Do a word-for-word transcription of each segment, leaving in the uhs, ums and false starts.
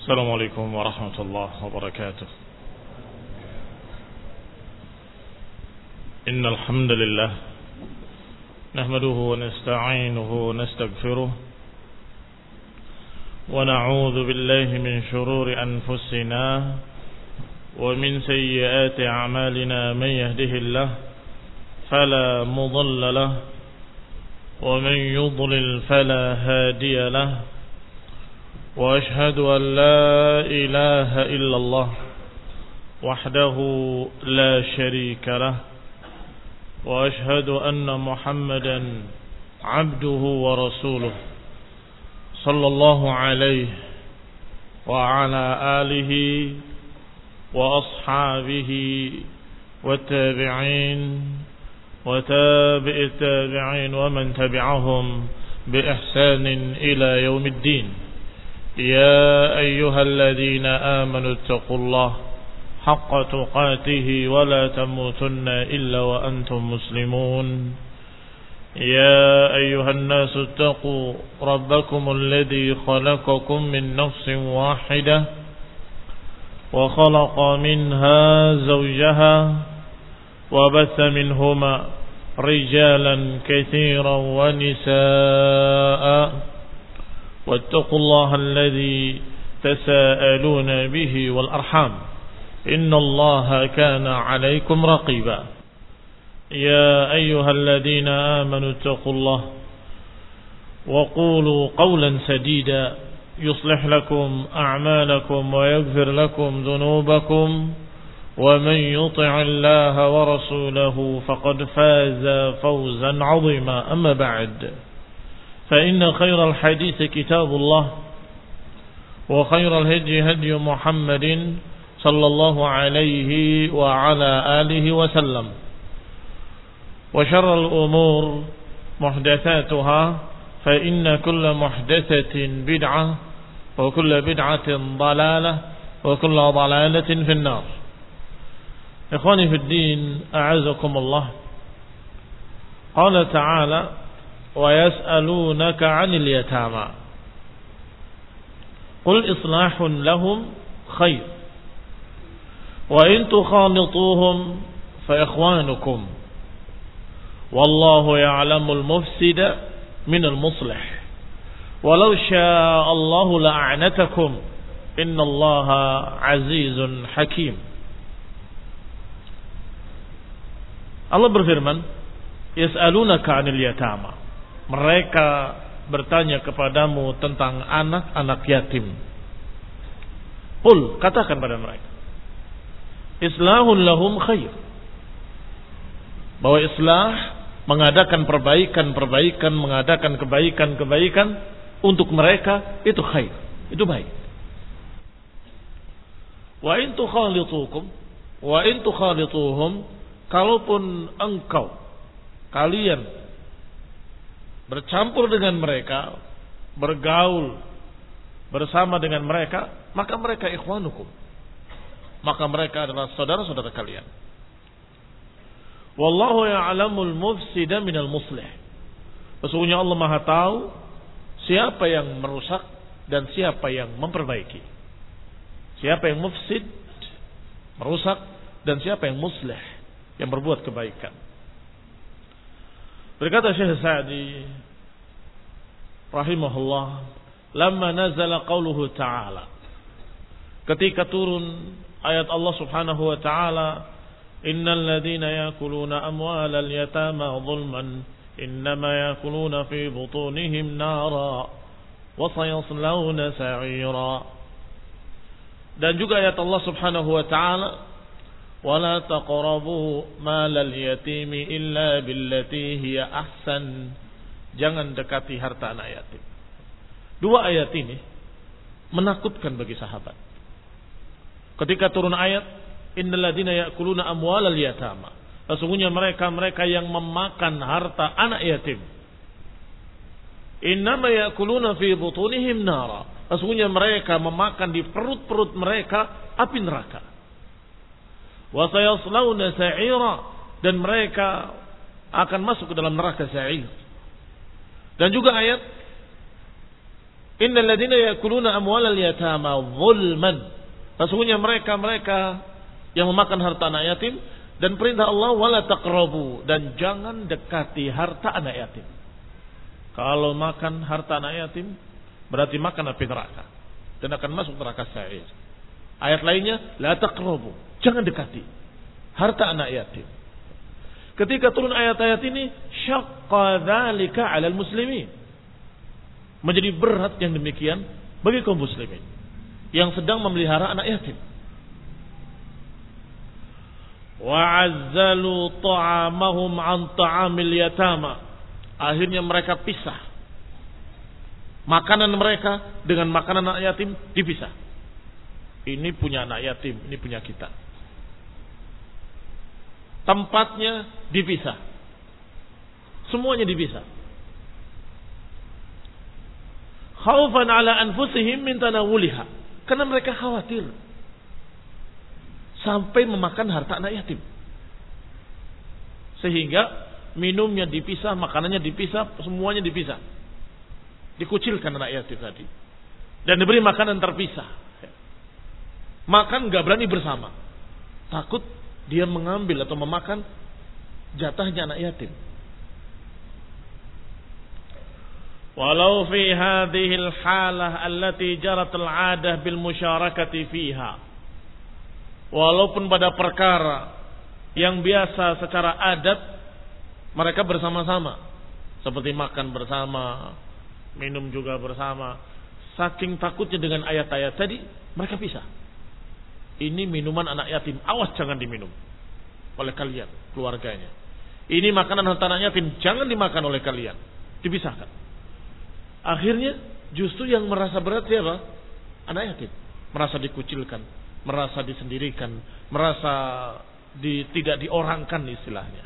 السلام عليكم ورحمة الله وبركاته. إن الحمد لله نحمده ونستعينه ونستغفره ونعوذ بالله من شرور أنفسنا ومن سيئات أعمالنا. من يهده الله فلا مضل له ومن يضلل فلا هادي له، وأشهد أن لا إله إلا الله وحده لا شريك له، وأشهد أن محمدا عبده ورسوله صلى الله عليه وعلى آله وأصحابه والتابعين وتابع التابعين ومن تبعهم بإحسان إلى يوم الدين. يا أيها الذين آمنوا اتقوا الله حق تقاته ولا تموتن إلا وأنتم مسلمون. يا أيها الناس اتقوا ربكم الذي خلقكم من نفس واحدة وخلق منها زوجها وبث منهما رجالا كثيرا ونساء، واتقوا الله الذي تساءلون به والأرحام إن الله كان عليكم رقيبا. يا أيها الذين آمنوا اتقوا الله وقولوا قولا سديدا يصلح لكم أعمالكم ويغفر لكم ذنوبكم، ومن يطع الله ورسوله فقد فاز فوزا عظيما. أما بعد، فإن خير الحديث كتاب الله، وخير الهدي هدي محمد صلى الله عليه وعلى آله وسلم، وشر الأمور محدثاتها، فإن كل محدثة بدعة وكل بدعة ضلالة وكل ضلالة في النار. إخواني في الدين، أعزكم الله. قال تعالى: ويسألونك عن اليتامى قل إصلاح لهم خير وإن تخالطوهم فإخوانكم والله يعلم المفسد من المصلح ولو شاء الله لأعنتكم إن الله عزيز حكيم. Allah berfirman, yas'alunaka 'anil yatama. Mereka bertanya kepadamu tentang anak-anak yatim. Qul, katakan pada mereka, islahun lahum khair. Bahwa islah, mengadakan perbaikan-perbaikan, mengadakan kebaikan-kebaikan untuk mereka itu khair, itu baik. Wa in tukhalitukum wa in tukhalituhum, kalaupun engkau kalian bercampur dengan mereka, bergaul bersama dengan mereka, maka mereka ikhwanukum, maka mereka adalah saudara-saudara kalian. Wallahu ya'lamul mufsida minal muslih. Sesungguhnya Allah Maha tahu siapa yang merusak dan siapa yang memperbaiki. Siapa yang mufsid, merusak, dan siapa yang muslih, yang berbuat kebaikan. Berkata Syekh Sa'di rahimahullah, lamma nazala qauluhu ta'ala, ketika turun ayat Allah Subhanahu wa ta'ala, innal ladzina yakuluna amwalal yatama zulman innama yakuluna fi butunihim nara wa sayaslawna sa'ira. Dan juga ayat Allah Subhanahu wa ta'ala, wala taqrabu malal yatimi illa billati hiya ahsan, jangan dekati harta anak yatim. Dua ayat ini menakutkan bagi sahabat. Ketika turun ayat innal ladzina ya'kuluna amwalal yatama, sesungguhnya mereka-mereka yang memakan harta anak yatim, innama ya'kuluna fi butunihim nara, sesungguhnya mereka memakan di perut-perut mereka api neraka. Wa sayaslawna sa'ira, dan mereka akan masuk ke dalam neraka sa'ir. Dan juga ayat Innal ladzina ya'kuluna amwalal yatama zulman. Sesungguhnya mereka-mereka yang memakan harta anak yatim, dan perintah Allah wala taqrabu, dan jangan dekati harta anak yatim. Kalau makan harta anak yatim berarti makan api neraka dan akan masuk neraka sa'ir. Ayat lainnya la taqrabu, jangan dekati harta anak yatim. Ketika turun ayat-ayat ini, syaqqa dzalika 'alal muslimin. Menjadi berat yang demikian bagi kaum muslimin yang sedang memelihara anak yatim. Wa'azzalu ta'amahum an ta'amil yatama. Akhirnya mereka pisah. Makanan mereka dengan makanan anak yatim dipisah. Ini punya anak yatim, ini punya kita. Tempatnya dipisah. Semuanya dipisah. Khaufan ala anfusihim min tanawuliha. Karena mereka khawatir sampai memakan harta anak yatim. Sehingga minumnya dipisah, makanannya dipisah, semuanya dipisah. Dikucilkan anak yatim tadi. Dan diberi makanan terpisah. Makan gak berani bersama. Takut dia mengambil atau memakan jatahnya anak yatim. Walau fi hadhihi al-halah allati jarat al-'adah bil musyarakati fiha. Walaupun pada perkara yang biasa secara adat mereka bersama-sama, seperti makan bersama, minum juga bersama, saking takutnya dengan ayat-ayat tadi, mereka pisah. Ini minuman anak yatim, awas jangan diminum oleh kalian, keluarganya. Ini makanan harta anak yatim, jangan dimakan oleh kalian, dipisahkan. Akhirnya justru yang merasa berat siapa? Anak yatim, merasa dikucilkan, merasa disendirikan, merasa di, tidak diorangkan istilahnya.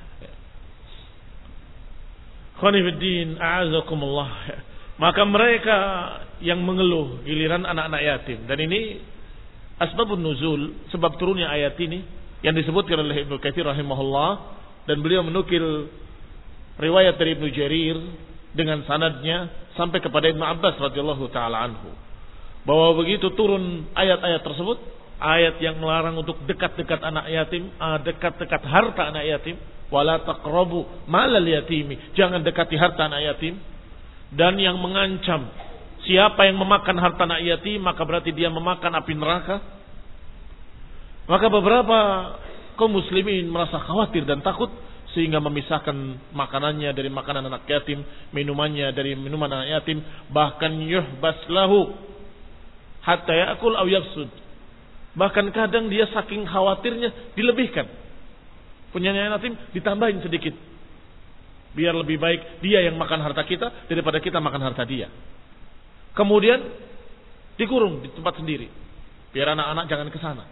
Khonifuddin a'azakumullah. Maka mereka yang mengeluh giliran anak-anak yatim, dan ini asbabun nuzul, sebab turunnya ayat ini yang disebutkan oleh Ibnu Katsir rahimahullah, dan beliau menukil riwayat dari Ibnu Jarir dengan sanadnya sampai kepada Ibnu Abbas radhiyallahu taala anhu, bahwa begitu turun ayat-ayat tersebut, ayat yang melarang untuk dekat-dekat anak yatim, dekat-dekat harta anak yatim, wala taqrabu malal yatimi, jangan dekati harta anak yatim, dan yang mengancam siapa yang memakan harta anak yatim maka berarti dia memakan api neraka. Maka beberapa kaum muslimin merasa khawatir dan takut sehingga memisahkan makanannya dari makanan anak yatim, minumannya dari minuman anak yatim, bahkan yuhbas lahu hatta ya'kul aw yafsud. Bahkan kadang dia saking khawatirnya dilebihkan. Punya anak yatim ditambahin sedikit. Biar lebih baik dia yang makan harta kita daripada kita makan harta dia. Kemudian dikurung di tempat sendiri. Biar anak-anak jangan ke sana.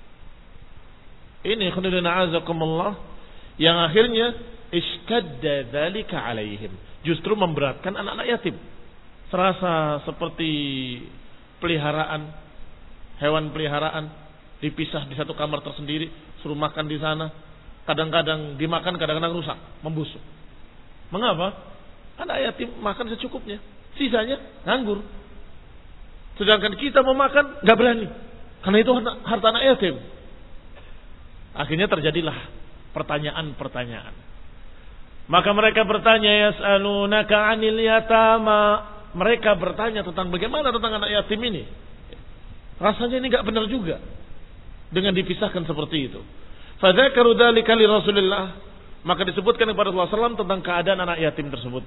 Ini khududun a'azakumullah yang akhirnya ishtadda dzalika alaihim, justru memberatkan anak-anak yatim. Serasa seperti peliharaan, hewan peliharaan dipisah di satu kamar tersendiri, suruh makan di sana. Kadang-kadang dimakan, kadang-kadang rusak, membusuk. Mengapa? Anak yatim makan secukupnya, sisanya nganggur. Sedangkan kita mau makan nggak berani, karena itu harta anak yatim. Akhirnya terjadilah pertanyaan-pertanyaan. Maka mereka bertanya, yas'alunaka 'anil yatama. Mereka bertanya tentang bagaimana tentang anak yatim ini. Rasanya ini enggak benar juga dengan dipisahkan seperti itu. Fadzakaru dzalika li Rasulillah. Maka disebutkan kepada Rasulullah sallallahu alaihi wasallam tentang keadaan anak yatim tersebut.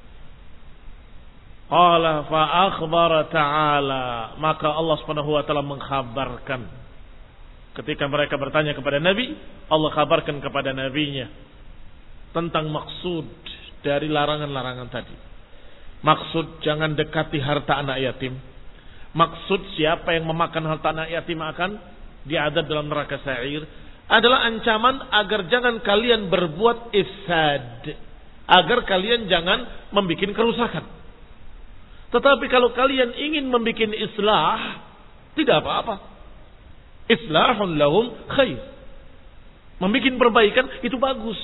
Qala fa akhbara ta'ala. Maka Allah Subhanahu wa taala mengkhabarkan. Ketika mereka bertanya kepada Nabi, Allah kabarkan kepada Nabi-Nya tentang maksud dari larangan-larangan tadi. Maksud jangan dekati harta anak yatim. Maksud siapa yang memakan harta anak yatim akan diadab dalam neraka sa'ir. Adalah ancaman agar jangan kalian berbuat ifsad. Agar kalian jangan membuat kerusakan. Tetapi kalau kalian ingin membuat islah, tidak apa-apa. Islahun lahum khair. Membikin perbaikan itu bagus.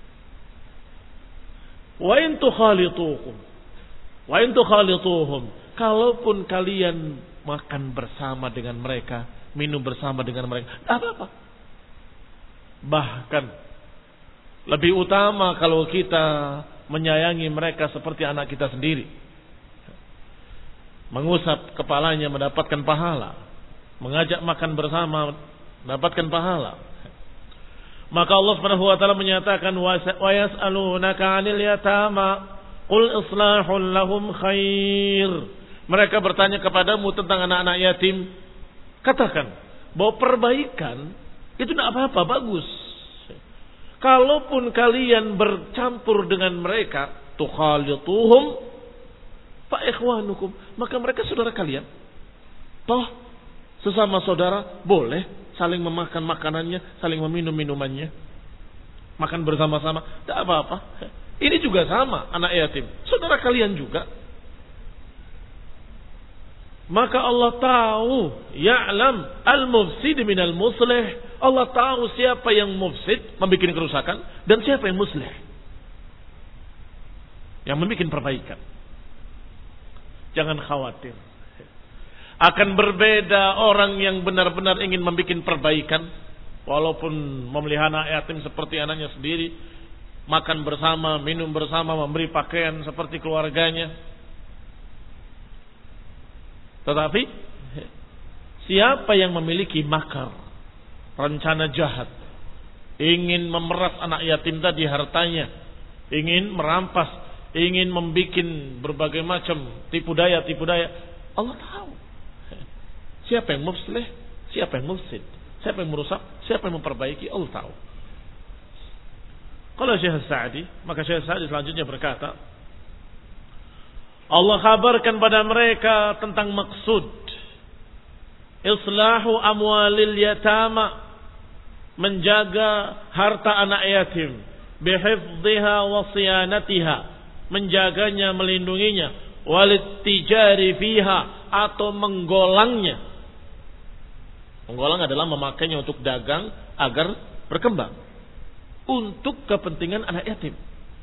Wa in tukhalituhum wa in tukhalituhum kalaupun kalian makan bersama dengan mereka, minum bersama dengan mereka, tidak apa-apa. Bahkan lebih utama kalau kita menyayangi mereka seperti anak kita sendiri. Mengusap kepalanya mendapatkan pahala, mengajak makan bersama mendapatkan pahala. Maka Allah Subhanahu wa taala menyatakan wa yas'alunaka 'anil yatama qul islahul lahum khair. Mereka bertanya kepadamu tentang anak-anak yatim. Katakan bahwa perbaikan itu tidak apa-apa, bagus. Kalaupun kalian bercampur dengan mereka, tukhalituhum fa ikhwanukum, maka mereka saudara kalian. Toh sesama saudara boleh saling memakan makanannya, saling meminum minumannya, makan bersama-sama, tidak apa-apa. Ini juga sama, anak yatim, saudara kalian juga. Maka Allah tahu, ya'lam al-mufsid minal muslih. Allah tahu siapa yang mufsid, membuat kerusakan, dan siapa yang muslih, yang membuat perbaikan. Jangan khawatir. Akan berbeda orang yang benar-benar ingin membuat perbaikan, walaupun memelihara anak yatim seperti anaknya sendiri, makan bersama, minum bersama, memberi pakaian seperti keluarganya. Tetapi siapa yang memiliki makar, rencana jahat, ingin memeras anak yatim tadi hartanya, ingin merampas, ingin membuat berbagai macam tipu daya, tipu daya, Allah tahu siapa yang muslih, siapa yang mufsid, siapa yang merusak, siapa yang memperbaiki, Allah tahu. Kalau Syekh Sa'di, maka Syekh Sa'di selanjutnya berkata, Allah kabarkan pada mereka tentang maksud islahu amwalil yatama, menjaga harta anak yatim, bihifdhiha wa siyanatiha, menjaganya, melindunginya, walittijari fiha, atau menggolangnya. Menggolang adalah memakainya untuk dagang agar berkembang untuk kepentingan anak yatim.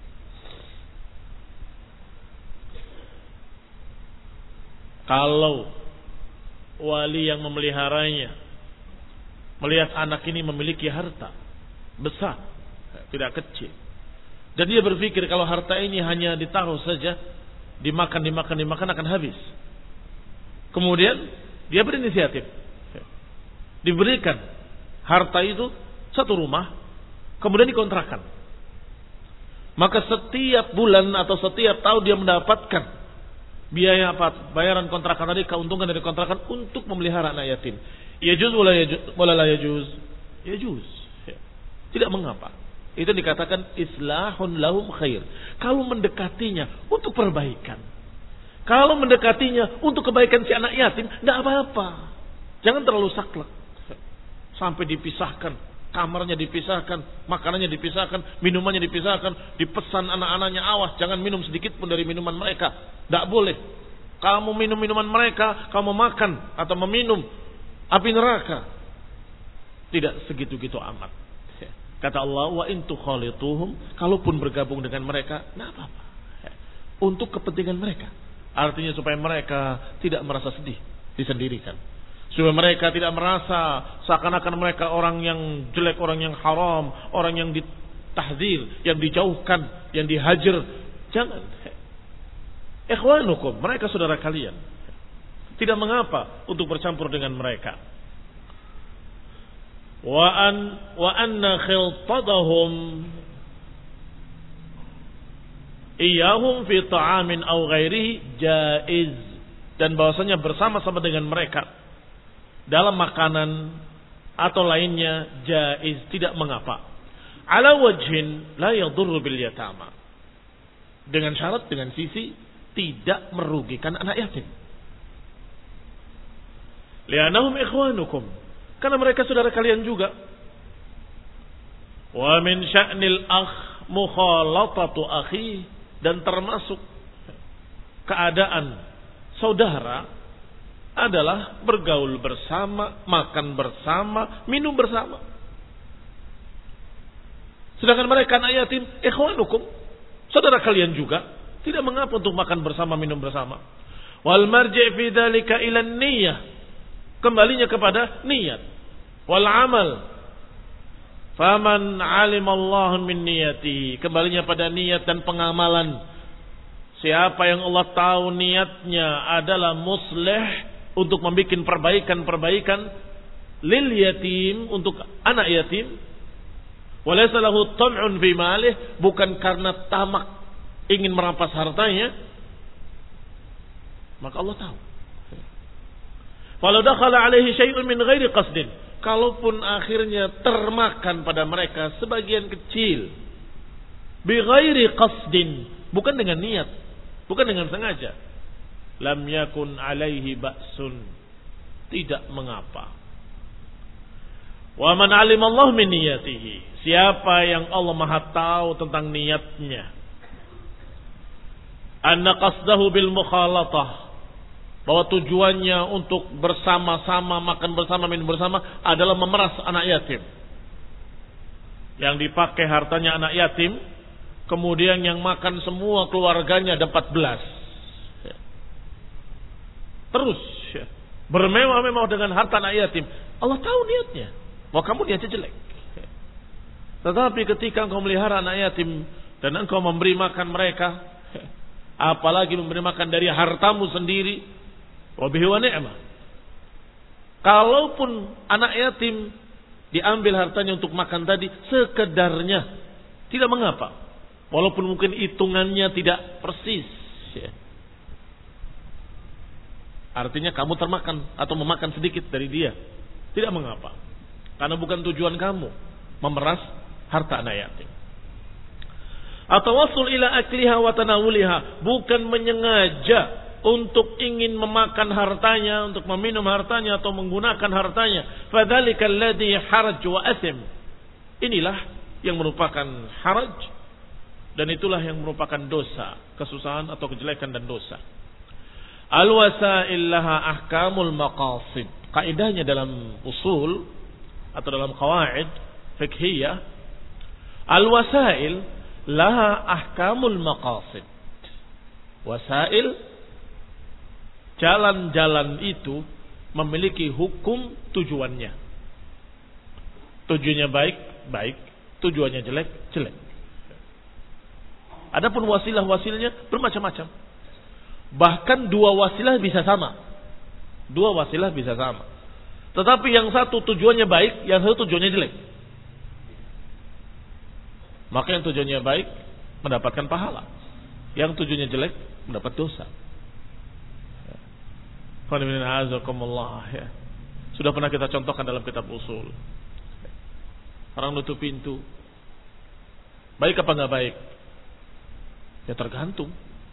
Kalau wali yang memeliharanya melihat anak ini memiliki harta besar, tidak kecil, dan dia berpikir kalau harta ini hanya ditaruh saja, dimakan, dimakan, dimakan akan habis. Kemudian dia berinisiatif, diberikan harta itu satu rumah, kemudian dikontrakkan. Maka setiap bulan atau setiap tahun dia mendapatkan biaya apa? Bayaran kontrakan tadi, keuntungan dari kontrakan untuk memelihara anak yatim. Yajuz wala yajuz, wala la yajuz? Yajuz. Tidak mengapa. Itu dikatakan islahun lahum khair. Kalau mendekatinya untuk perbaikan, kalau mendekatinya untuk kebaikan si anak yatim, tidak apa-apa. Jangan terlalu saklek sampai dipisahkan, kamarnya dipisahkan, makanannya dipisahkan, minumannya dipisahkan, dipesan anak-anaknya, awas jangan minum sedikit pun dari minuman mereka. Tidak boleh. Kamu minum minuman mereka, kamu makan atau meminum api neraka. Tidak segitu-gitu amat. Kata Allah, wa in tukhalituhum, kalaupun bergabung dengan mereka, tidak apa-apa. Untuk kepentingan mereka. Artinya supaya mereka tidak merasa sedih, disendirikan. Supaya mereka tidak merasa seakan-akan mereka orang yang jelek, orang yang haram, orang yang ditahdzir, yang dijauhkan, yang dihajar. Jangan. Ikhwanukum, mereka saudara kalian. Tidak mengapa untuk bercampur dengan mereka. Wa an wa anna khiltadahum iyahum fi ta'amin aw ghairihi jaiz, dan bahwasanya bersama-sama dengan mereka dalam makanan atau lainnya jaiz, tidak mengapa. Ala wajhin la yadurru bil yatama, dengan syarat, dengan sisi tidak merugikan anak yatim. Li'annahum ikhwanukum, karena mereka saudara kalian juga. Wa min sya'nil akh mukhalatatu akhi, dan termasuk keadaan saudara adalah bergaul bersama, makan bersama, minum bersama. Sedangkan mereka anak yatim, ikhwanukum, saudara kalian juga, tidak mengapa untuk makan bersama, minum bersama. Wal marji' fi dzalika ila niyyah. Kembalinya kepada niat. Wal amal. Faman 'alima Allah min niyatihi. Kembalinya pada niat dan pengamalan. Siapa yang Allah tahu niatnya adalah muslih untuk membuat perbaikan-perbaikan lil yatim, untuk anak yatim, walaysa lahu tam'un fi malih, bukan karena tamak ingin merampas hartanya, maka Allah tahu. Walau dakhala alaihi syai'un min ghairi qasdin, kalaupun akhirnya termakan pada mereka sebagian kecil, bi ghairi qasdin, bukan dengan niat, bukan dengan sengaja, lam yakun alaihi ba'sun, tidak mengapa. Wa man 'alima Allah min niyatihi, siapa yang Allah Maha tahu tentang niatnya, anna qasdahu bil mukhalatah, bahwa tujuannya untuk bersama-sama, makan bersama, minum bersama adalah memeras anak yatim. Yang dipakai hartanya anak yatim, kemudian yang makan semua keluarganya ada empat belas. Terus bermewah-mewah dengan harta anak yatim. Allah tahu niatnya, bahwa kamu niatnya jelek. Tetapi ketika engkau melihara anak yatim dan engkau memberi makan mereka, apalagi memberi makan dari hartamu sendiri, wabihi wa ni'mah. Kalaupun anak yatim diambil hartanya untuk makan tadi sekedarnya, tidak mengapa. Walaupun mungkin hitungannya tidak persis. Artinya kamu termakan atau memakan sedikit dari dia, tidak mengapa. Karena bukan tujuan kamu memeras harta anak yatim. Atau wasul ila akliha wa tanawuliha, bukan menyengaja untuk ingin memakan hartanya, untuk meminum hartanya atau menggunakan hartanya. Fadzalika alladhi haraj wa athim. Inilah yang merupakan haraj dan itulah yang merupakan dosa, kesusahan atau kejelekan dan dosa. Al-wasail laha ahkamul maqasid. Kaidahnya dalam usul atau dalam qawaid fiqhiyah, al-wasail laha ahkamul maqasid. Wasail, jalan-jalan itu memiliki hukum tujuannya. Tujuannya baik, baik. Tujuannya jelek, jelek. Adapun wasilah-wasilnya bermacam-macam. Bahkan dua wasilah bisa sama. Dua wasilah bisa sama. Tetapi yang satu tujuannya baik, yang satu tujuannya jelek. Maka yang tujuannya baik mendapatkan pahala. Yang tujuannya jelek mendapat dosa. Ya. Sudah pernah kita contohkan dalam kitab usul. Orang nutup pintu, baik apa enggak baik? Ya tergantung.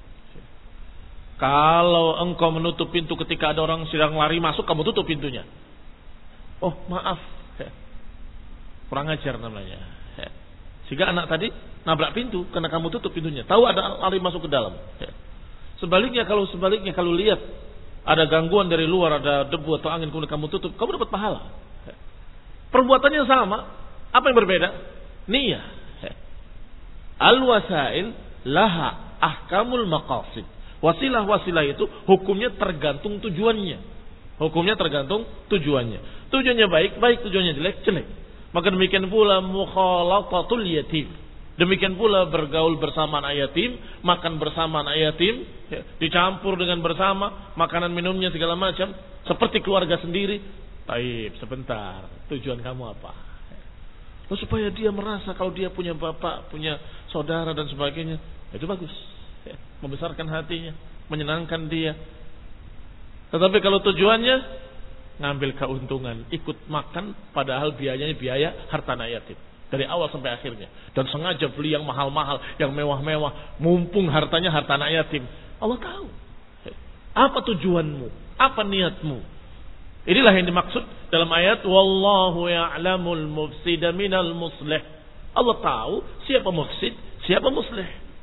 Kalau engkau menutup pintu ketika ada orang sedang lari masuk, kamu tutup pintunya. Oh maaf, ya. Kurang ajar namanya. Ya. Sehingga anak tadi nabrak pintu karena kamu tutup pintunya. Tahu ada lari masuk ke dalam. Ya. Sebaliknya kalau sebaliknya kalau lihat ada gangguan dari luar, ada debu atau angin, kemudian kamu tutup, kamu dapat pahala. Perbuatannya sama, apa yang berbeda? Niat. Al-wasail laha ahkamul maqasid. Wasilah-wasilah itu hukumnya tergantung tujuannya. Hukumnya tergantung tujuannya. Tujuannya baik, baik. Tujuannya jelek, jelek. Maka demikian pula mukhalatatul yatim. Demikian pula bergaul bersama anak yatim, makan bersama anak yatim, ya, dicampur dengan bersama, makanan minumnya segala macam, seperti keluarga sendiri. Taib, sebentar, tujuan kamu apa? Oh, supaya dia merasa kalau dia punya bapak, punya saudara dan sebagainya, itu bagus. Ya, membesarkan hatinya, menyenangkan dia. Tetapi kalau tujuannya ngambil keuntungan, ikut makan, padahal biayanya biaya harta anak yatim. Dari awal sampai akhirnya. Dan sengaja beli yang mahal-mahal, yang mewah-mewah. Mumpung hartanya harta anak yatim. Allah tahu. Apa tujuanmu? Apa niatmu? Inilah yang dimaksud dalam ayat. Wallahu ya'lamul mufsida minal muslih. Allah tahu siapa mufsid, siapa muslih.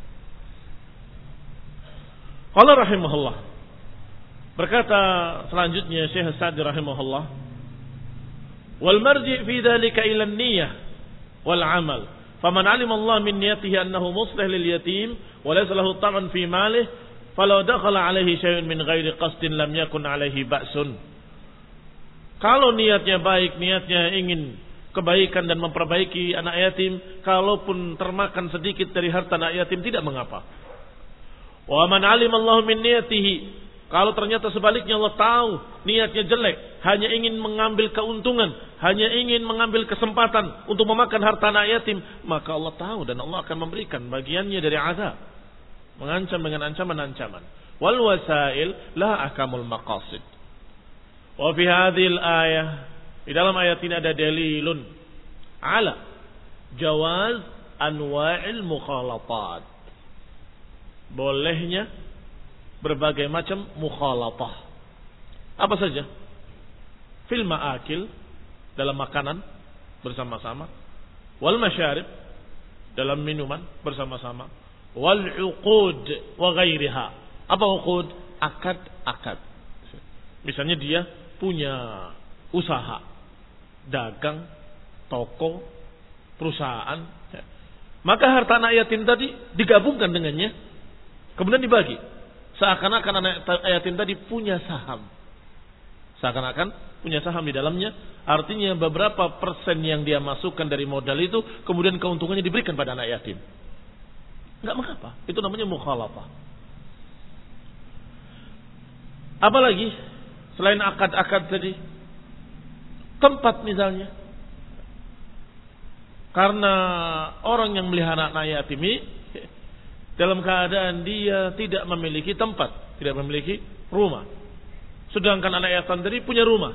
Qala rahimahullah. Berkata selanjutnya Syekh Sa'di rahimahullah. Wal marji' fi dhalika ila an-niyyah wal amal. Faman 'alima Allah min niyatihi annahu muslih lil yatim wa laysa lahu ta'an fi malih falau dakhala alaihi syai'un min ghairi qasdin lam yakun alaihi ba'sun. Kalau niatnya baik, niatnya ingin kebaikan dan memperbaiki anak yatim, kalaupun termakan sedikit dari harta anak yatim tidak mengapa. Wa man 'alima Allahu min niyatihi, kalau ternyata sebaliknya Allah tahu niatnya jelek, hanya ingin mengambil keuntungan, hanya ingin mengambil kesempatan untuk memakan harta anak yatim, maka Allah tahu dan Allah akan memberikan bagiannya dari azab. Mengancam dengan ancaman-ancaman. Wal wasail la ahkamul maqasid. Wa fi hadhil ayah, di dalam ayat ini ada dalilun ala jawaz anwa'il mukhalatat. Bolehnya berbagai macam mukhalatah. Apa saja? Fil ma'akil, dalam makanan bersama-sama. Wal masyarib, dalam minuman bersama-sama. Wal uqud wa ghairiha. Apa uqud? Akad-akad. Misalnya dia punya usaha, dagang, toko, perusahaan. Maka harta anak yatim tadi digabungkan dengannya, kemudian dibagi. Seakan-akan anak yatim tadi punya saham. Seakan-akan punya saham di dalamnya. Artinya beberapa persen yang dia masukkan dari modal itu, kemudian keuntungannya diberikan pada anak yatim. Enggak mengapa. Itu namanya mukhalafah. Apalagi selain akad-akad tadi, tempat misalnya. Karena orang yang melihara anak yatim ini dalam keadaan dia tidak memiliki tempat, tidak memiliki rumah. Sedangkan anak yatim tadi punya rumah.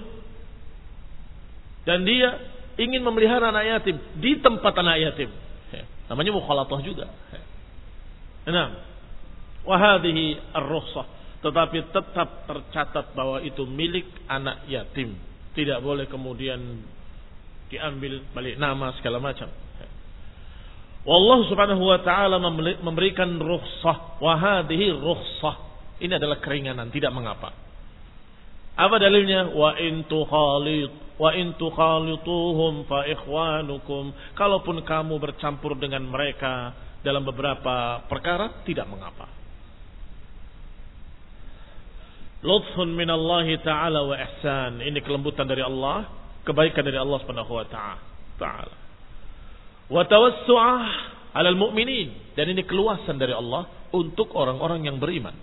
Dan dia ingin memelihara anak yatim di tempat anak yatim. Namanya mukhalatah juga. Nah, wa hadhihi ar-rukhsah, tetapi tetap tercatat bahwa itu milik anak yatim. Tidak boleh kemudian diambil balik nama segala macam. Wallahu subhanahu wa ta'ala memberikan rukhsah. Wa hadhihi rukhsah. Ini adalah keringanan, tidak mengapa. Apa dalilnya? Wa in tukhalit wa in tukhalituhum fa ikhwanukum. Kalaupun kamu bercampur dengan mereka dalam beberapa perkara, tidak mengapa. Lutfun minallahi ta'ala wa ihsan. Ini kelembutan dari Allah, kebaikan dari Allah subhanahu wa ta'ala. Wa tawassu'ah 'alal mu'minin, dan ini keluasan dari Allah untuk orang-orang yang beriman.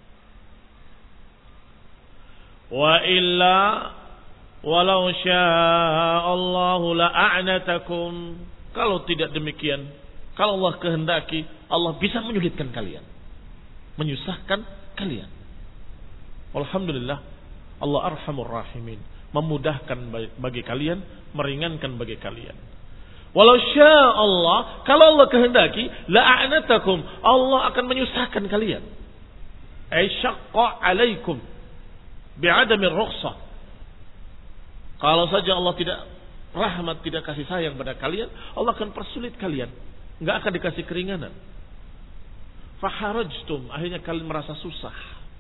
Wa illa walau syaa Allahu la'anatakum. Kalau tidak demikian, kalau Allah kehendaki, Allah bisa menyulitkan kalian, menyusahkan kalian. Alhamdulillah, Allah arhamur rahimin, memudahkan bagi kalian, meringankan bagi kalian. Walau syaa Allah, kalau Allah kehendaki, la'anatakum, Allah akan menyusahkan kalian. Ay syaqqa 'alaikum bi'adami rukhsah. Kalau saja Allah tidak rahmat, tidak kasih sayang pada kalian, Allah akan persulit kalian, enggak akan dikasih keringanan. Faharajtum, akhirnya kalian merasa susah.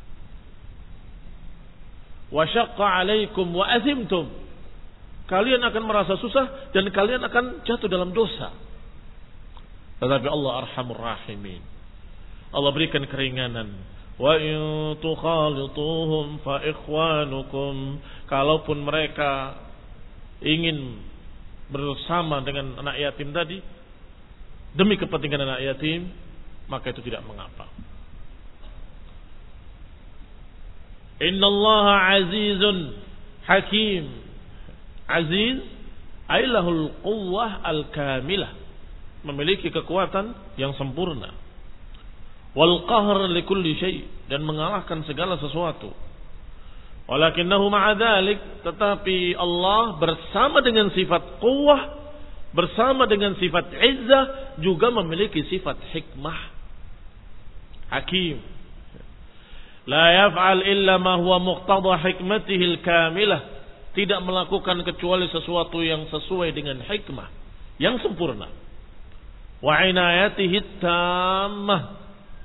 Wa syaqqa 'alaikum wa azimtum, kalian akan merasa susah dan kalian akan jatuh dalam dosa. Tetapi Allah arhamur rahimin, Allah berikan keringanan. Wa in tukhalituhum fa ikhwanukum, kalaupun mereka ingin bersama dengan anak yatim tadi demi kepentingan anak yatim, maka itu tidak mengapa. Innallaha azizun hakim. Aziz ailahul quwwah al-kamilah, memiliki kekuatan yang sempurna. Wal qahr likulli syai', dan mengalahkan segala sesuatu. Walakinahu ma'a dzalik, tetapi Allah bersama dengan sifat quwwah, bersama dengan sifat izzah, juga memiliki sifat hikmah, hakim. La yaf'al illa ma huwa muqtada hikmatihil kamilah, tidak melakukan kecuali sesuatu yang sesuai dengan hikmah yang sempurna. Wa inayatihi tammah,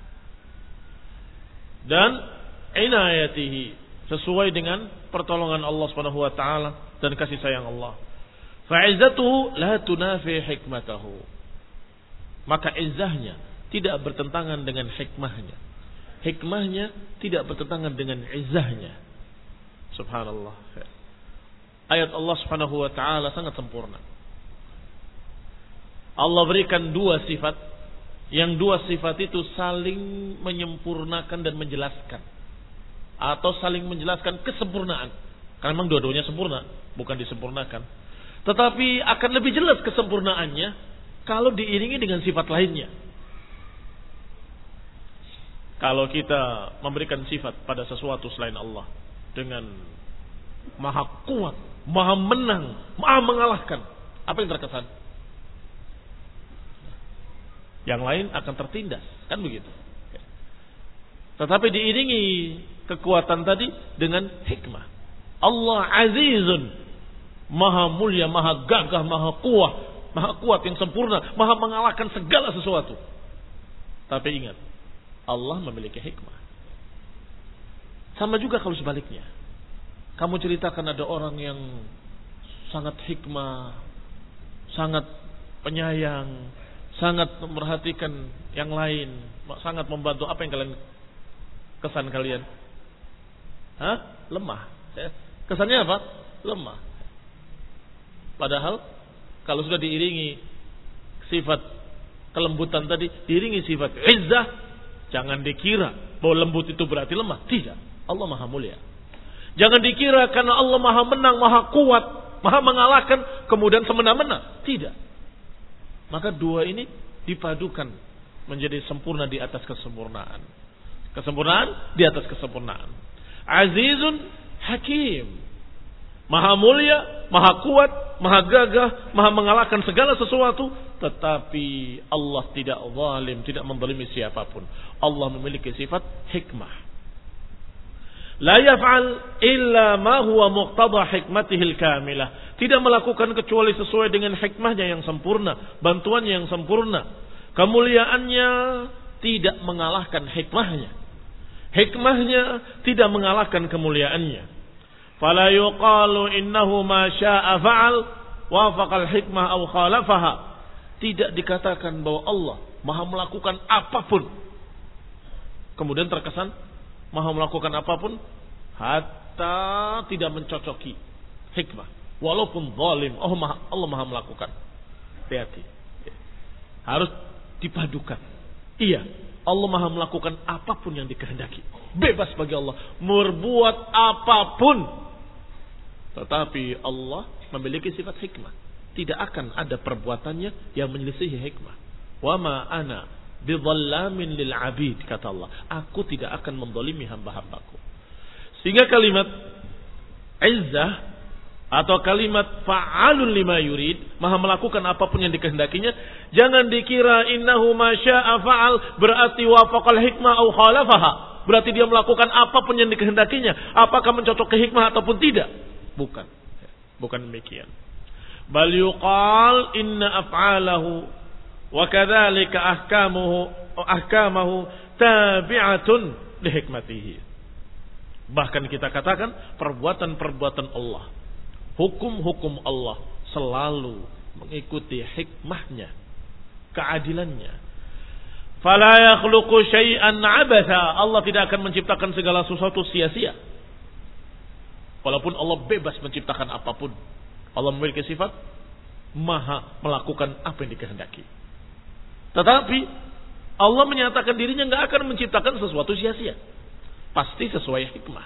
dan inayatihi, sesuai dengan pertolongan Allah Subhanahu wa taala dan kasih sayang Allah. Fa'izzatuhu la tunafi hikmatahu, maka izzahnya tidak bertentangan dengan hikmahnya. hikmahnya tidak bertentangan dengan izzahnya. Subhanallah. Ayat Allah Subhanahu wa taala sangat sempurna. Allah berikan dua sifat, yang dua sifat itu saling menyempurnakan dan menjelaskan, atau saling menjelaskan kesempurnaan. Karena memang dua-duanya sempurna, bukan disempurnakan. Tetapi akan lebih jelas kesempurnaannya kalau diiringi dengan sifat lainnya. Kalau kita memberikan sifat pada sesuatu selain Allah dengan maha kuat, maha menang, maha mengalahkan, apa yang terkesan? Yang lain akan tertindas, kan begitu. Tetapi diiringi kekuatan tadi dengan hikmah. Allah azizun, maha mulia, maha gagah, maha kuat, maha kuat yang sempurna, maha mengalahkan segala sesuatu. Tapi ingat, Allah memiliki hikmah. Sama juga kalau sebaliknya. Kamu ceritakan ada orang yang sangat hikmah, sangat penyayang, sangat memperhatikan yang lain, sangat membantu. Apa yang kalian kesan kalian? Hah? Lemah. Kesannya apa? Lemah. Padahal kalau sudah diiringi sifat kelembutan tadi, diiringi sifat izzah, jangan dikira bahwa lembut itu berarti lemah. Tidak. Allah maha mulia. Jangan dikira karena Allah maha menang, maha kuat, maha mengalahkan, kemudian semena-mena. Tidak. Maka dua ini dipadukan menjadi sempurna di atas kesempurnaan. Kesempurnaan di atas kesempurnaan. Azizun Hakim. Maha mulia, maha kuat, maha gagah, maha mengalahkan segala sesuatu. Tetapi Allah tidak zalim, tidak menzalimi siapapun. Allah memiliki sifat hikmah. La yaf'al illa ma huwa muqtada hikmatihil kamilah. Tidak melakukan kecuali sesuai dengan hikmahnya yang sempurna, bantuannya yang sempurna. Kemuliaannya tidak mengalahkan hikmahnya. Hikmahnya tidak mengalahkan kemuliaannya. Fala yuqalu innahu ma syaa fa'al wafaqal hikmah aw khalafaha. Tidak dikatakan bahwa Allah maha melakukan apapun, kemudian terkesan maha melakukan apapun hatta tidak mencocoki hikmah. Walaupun zalim, oh maha, Allah maha melakukan. Hati-hati. Harus dipadukan. Iya, Allah maha melakukan apapun yang dikehendaki. Bebas bagi Allah berbuat apapun. Tetapi Allah memiliki sifat hikmah. Tidak akan ada perbuatannya yang menyelisihi hikmah. Wa ma ana bidhallamin lil abid, kata Allah. Aku tidak akan menzalimi hamba-hambaku. Sehingga kalimat izzah atau kalimat fa'alun lima yurid, maha melakukan apapun yang dikehendakinya, jangan dikira innahu ma syaa fa'al berarti wafaqal hikmah au khalafaha. Berarti dia melakukan apapun yang dikehendakinya, apakah mencocok ke hikmah ataupun tidak. Bukan. Bukan demikian. Bal yuqal inna af'alahu wa kadzalika ahkamuhu ahkamahu tabi'atun li hikmatihi. Bahkan kita katakan perbuatan-perbuatan Allah, hukum-hukum Allah selalu mengikuti hikmahnya, keadilannya. Fala yakhluqu syai'an 'abatha. Allah tidak akan menciptakan segala sesuatu sia-sia. Walaupun Allah bebas menciptakan apapun, Allah memiliki sifat maha melakukan apa yang dikehendaki. Tetapi Allah menyatakan dirinya nggak akan menciptakan sesuatu sia-sia. Pasti sesuai hikmah.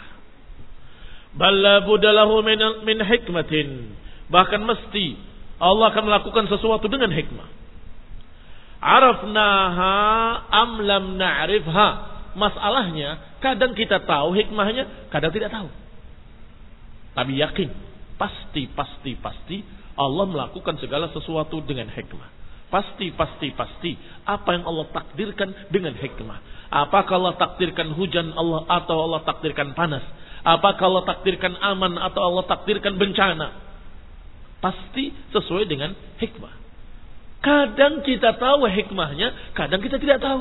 Balla budalahu min, min hikmatin. Bahkan mesti Allah akan melakukan sesuatu dengan hikmah. Arafnaha am lam na'rifha. Masalahnya kadang kita tahu hikmahnya, kadang tidak tahu. Tapi yakin, pasti, pasti, pasti Allah melakukan segala sesuatu dengan hikmah. Pasti, pasti, pasti apa yang Allah takdirkan dengan hikmah. Apakah Allah takdirkan hujan Allah atau Allah takdirkan panas? Apakah Allah takdirkan aman atau Allah takdirkan bencana? Pasti sesuai dengan hikmah. Kadang kita tahu hikmahnya, kadang kita tidak tahu.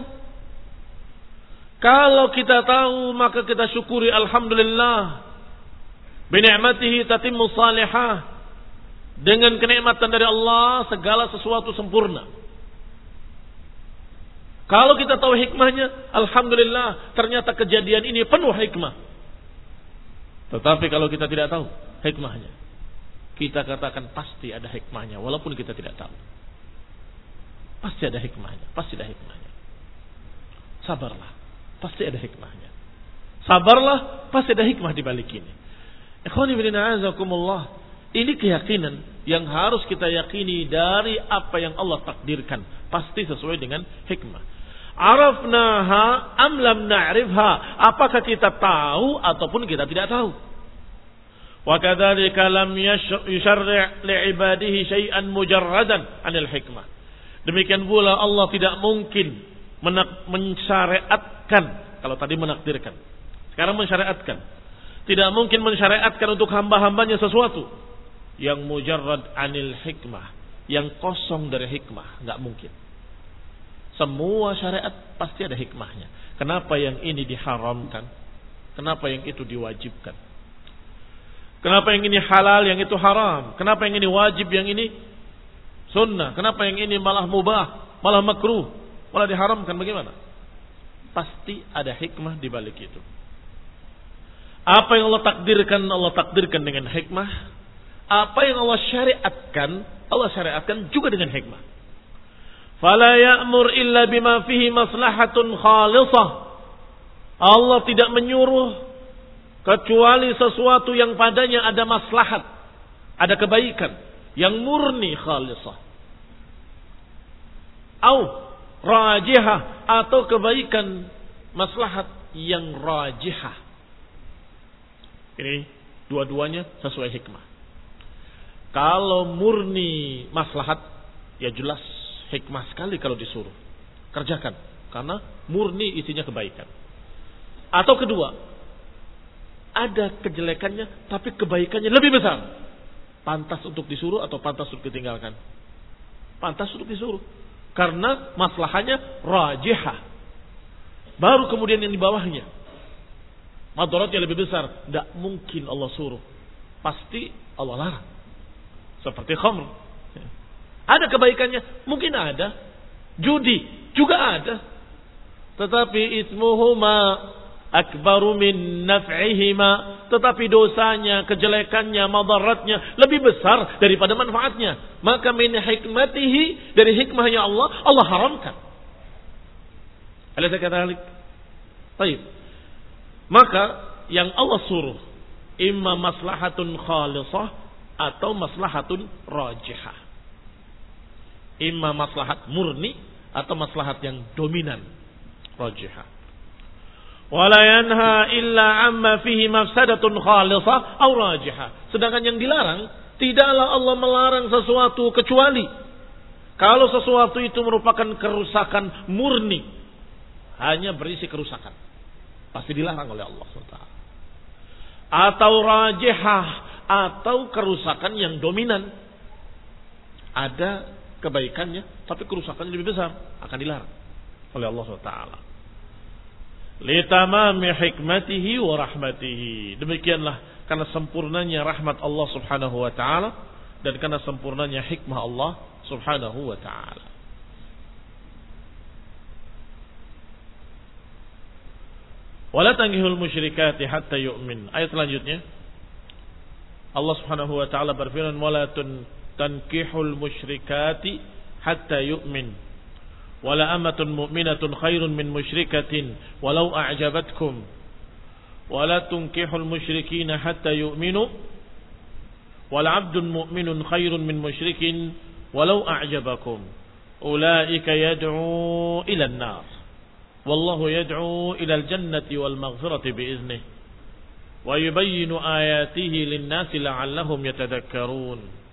Kalau kita tahu maka kita syukuri alhamdulillah. Binikmatihi tatimmu salihah. Dengan kenikmatan dari Allah segala sesuatu sempurna. Kalau kita tahu hikmahnya, alhamdulillah, ternyata kejadian ini penuh hikmah. Tetapi kalau kita tidak tahu hikmahnya, kita katakan pasti ada hikmahnya, walaupun kita tidak tahu. Pasti ada hikmahnya, pasti ada hikmahnya. Sabarlah, pasti ada hikmahnya. Sabarlah, pasti ada hikmah di balik ini. Ikhwani fillah azakumullah, ini keyakinan yang harus kita yakini dari apa yang Allah takdirkan, pasti sesuai dengan hikmah. Arafnaha am lam na'rifha, apakah kita tahu ataupun kita tidak tahu. Wa kadzalika lam yusyarri' li'ibadihi syai'an mujarradan 'anil hikmah. Demikian pula Allah tidak mungkin mensyariatkan, kalau tadi menakdirkan, sekarang mensyariatkan. Tidak mungkin mensyariatkan untuk hamba-hambanya sesuatu yang mujarrad 'anil hikmah, yang kosong dari hikmah, enggak mungkin. Semua syariat pasti ada hikmahnya. Kenapa yang ini diharamkan? Kenapa yang itu diwajibkan? Kenapa yang ini halal, yang itu haram? Kenapa yang ini wajib, yang ini sunnah? Kenapa yang ini malah mubah, malah makruh, malah diharamkan? Bagaimana? Pasti ada hikmah di balik itu. Apa yang Allah takdirkan, Allah takdirkan dengan hikmah. Apa yang Allah syariatkan, Allah syariatkan juga dengan hikmah. Fala ya'mur illa bima fihi maslahatun khalisah. Allah tidak menyuruh kecuali sesuatu yang padanya ada maslahat, ada kebaikan yang murni khalisah. Au rajihah, atau kebaikan maslahat yang rajihah. Ini dua-duanya sesuai hikmah. Kalau murni maslahat, ya jelas hikmah sekali kalau disuruh kerjakan, karena murni isinya kebaikan. Atau kedua, ada kejelekannya tapi kebaikannya lebih besar, pantas untuk disuruh atau pantas untuk ditinggalkan? Pantas untuk disuruh, karena maslahannya rajihah. Baru kemudian yang di bawahnya, madaratnya lebih besar, tidak mungkin Allah suruh, pasti Allah larang. Seperti khamr, ada kebaikannya, mungkin ada. Judi juga ada, tetapi ismuhuma akbaru min naf'ihima, tetapi dosanya, kejelekannya, madaratnya lebih besar daripada manfaatnya. Maka min hikmatihi, dari hikmahnya Allah, Allah haramkan. Alaysa kadzalik? Baik. Maka yang Allah suruh imma maslahatun khalisah atau maslahatun rajihah. Imma maslahat murni atau maslahat yang dominan, rajihah. Wala yanha illa amma fihi mafsadatun khalisah aw rajihah. Sedangkan yang dilarang, tidaklah Allah melarang sesuatu kecuali kalau sesuatu itu merupakan kerusakan murni, hanya berisi kerusakan, pasti dilarang oleh Allah subhanahu wa taala. Atau rajihah, atau kerusakan yang dominan, ada kebaikannya tapi kerusakannya lebih besar, akan dilarang oleh Allah subhanahu wa taala. Litamami hikmatihi wa rahmatihi. Demikianlah karena sempurnanya rahmat Allah subhanahu wa ta'ala, dan karena sempurnanya hikmah Allah subhanahu wa ta'ala. Wala tankihul musyrikati hatta yu'min. Ayat selanjutnya Allah subhanahu wa ta'ala berfirman, wala tankihul musyrikati hatta yu'min. Wala amatun mu'minatun khairun min musyrikatin walau a'jabatkum. Wala tunkihul musyrikina hatta yu'minu. Wala abdun mu'minun khairun min musyrikin walau a'jabakum. Ulaika yad'u ila an-nar. Wallahu yad'u ila al-jannati wal maghfirati bi'iznih. Wa yubayyinu ayatihi lin-nasi la'allahum yatadhakkarun.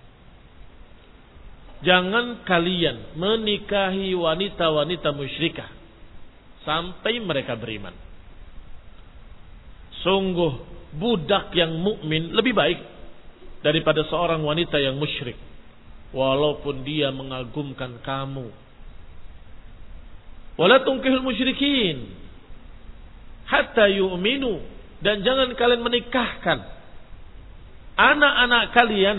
Jangan kalian menikahi wanita-wanita musyrikah sampai mereka beriman. Sungguh budak yang mukmin lebih baik daripada seorang wanita yang musyrik, walaupun dia mengagumkan kamu. Wala tunkihul musyrikin hatta yu'minu, dan jangan kalian menikahkan anak-anak kalian,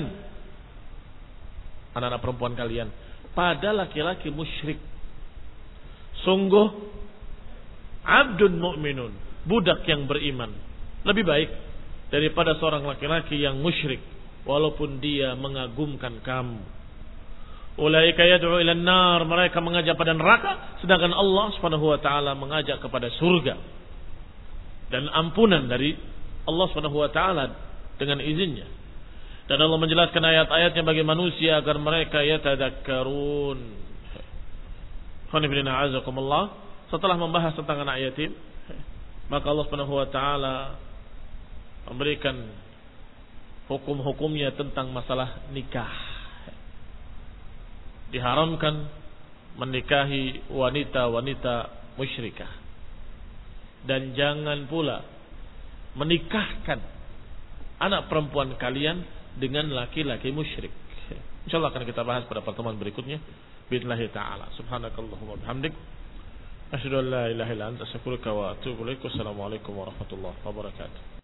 anak-anak perempuan kalian, pada laki-laki musyrik. Sungguh abdun mu'minun, budak yang beriman lebih baik daripada seorang laki-laki yang musyrik walaupun dia mengagumkan kamu. Ulaika yad'u ila an-nar, mereka mengajak pada neraka sedangkan Allah Subhanahu wa taala mengajak kepada surga dan ampunan dari Allah Subhanahu wa taala dengan izinnya. Dan Allah menjelaskan ayat-ayatnya bagi manusia agar mereka yatadakkarun. Khonibina azakumullah. Setelah membahas tentang anak yatim, maka Allah Subhanahu wa taala memberikan hukum-hukumnya tentang masalah nikah. Diharamkan menikahi wanita-wanita musyrikah. Dan jangan pula menikahkan anak perempuan kalian dengan laki-laki musyrik. Insyaallah akan kita bahas pada pertemuan berikutnya. Billahi ta'ala. Subhanakallahumma bihamdik. Asyhadu an la ilaha illa anta astaghfiruka wa atubu ilaik. Wassalamualaikum warahmatullahi wabarakatuh.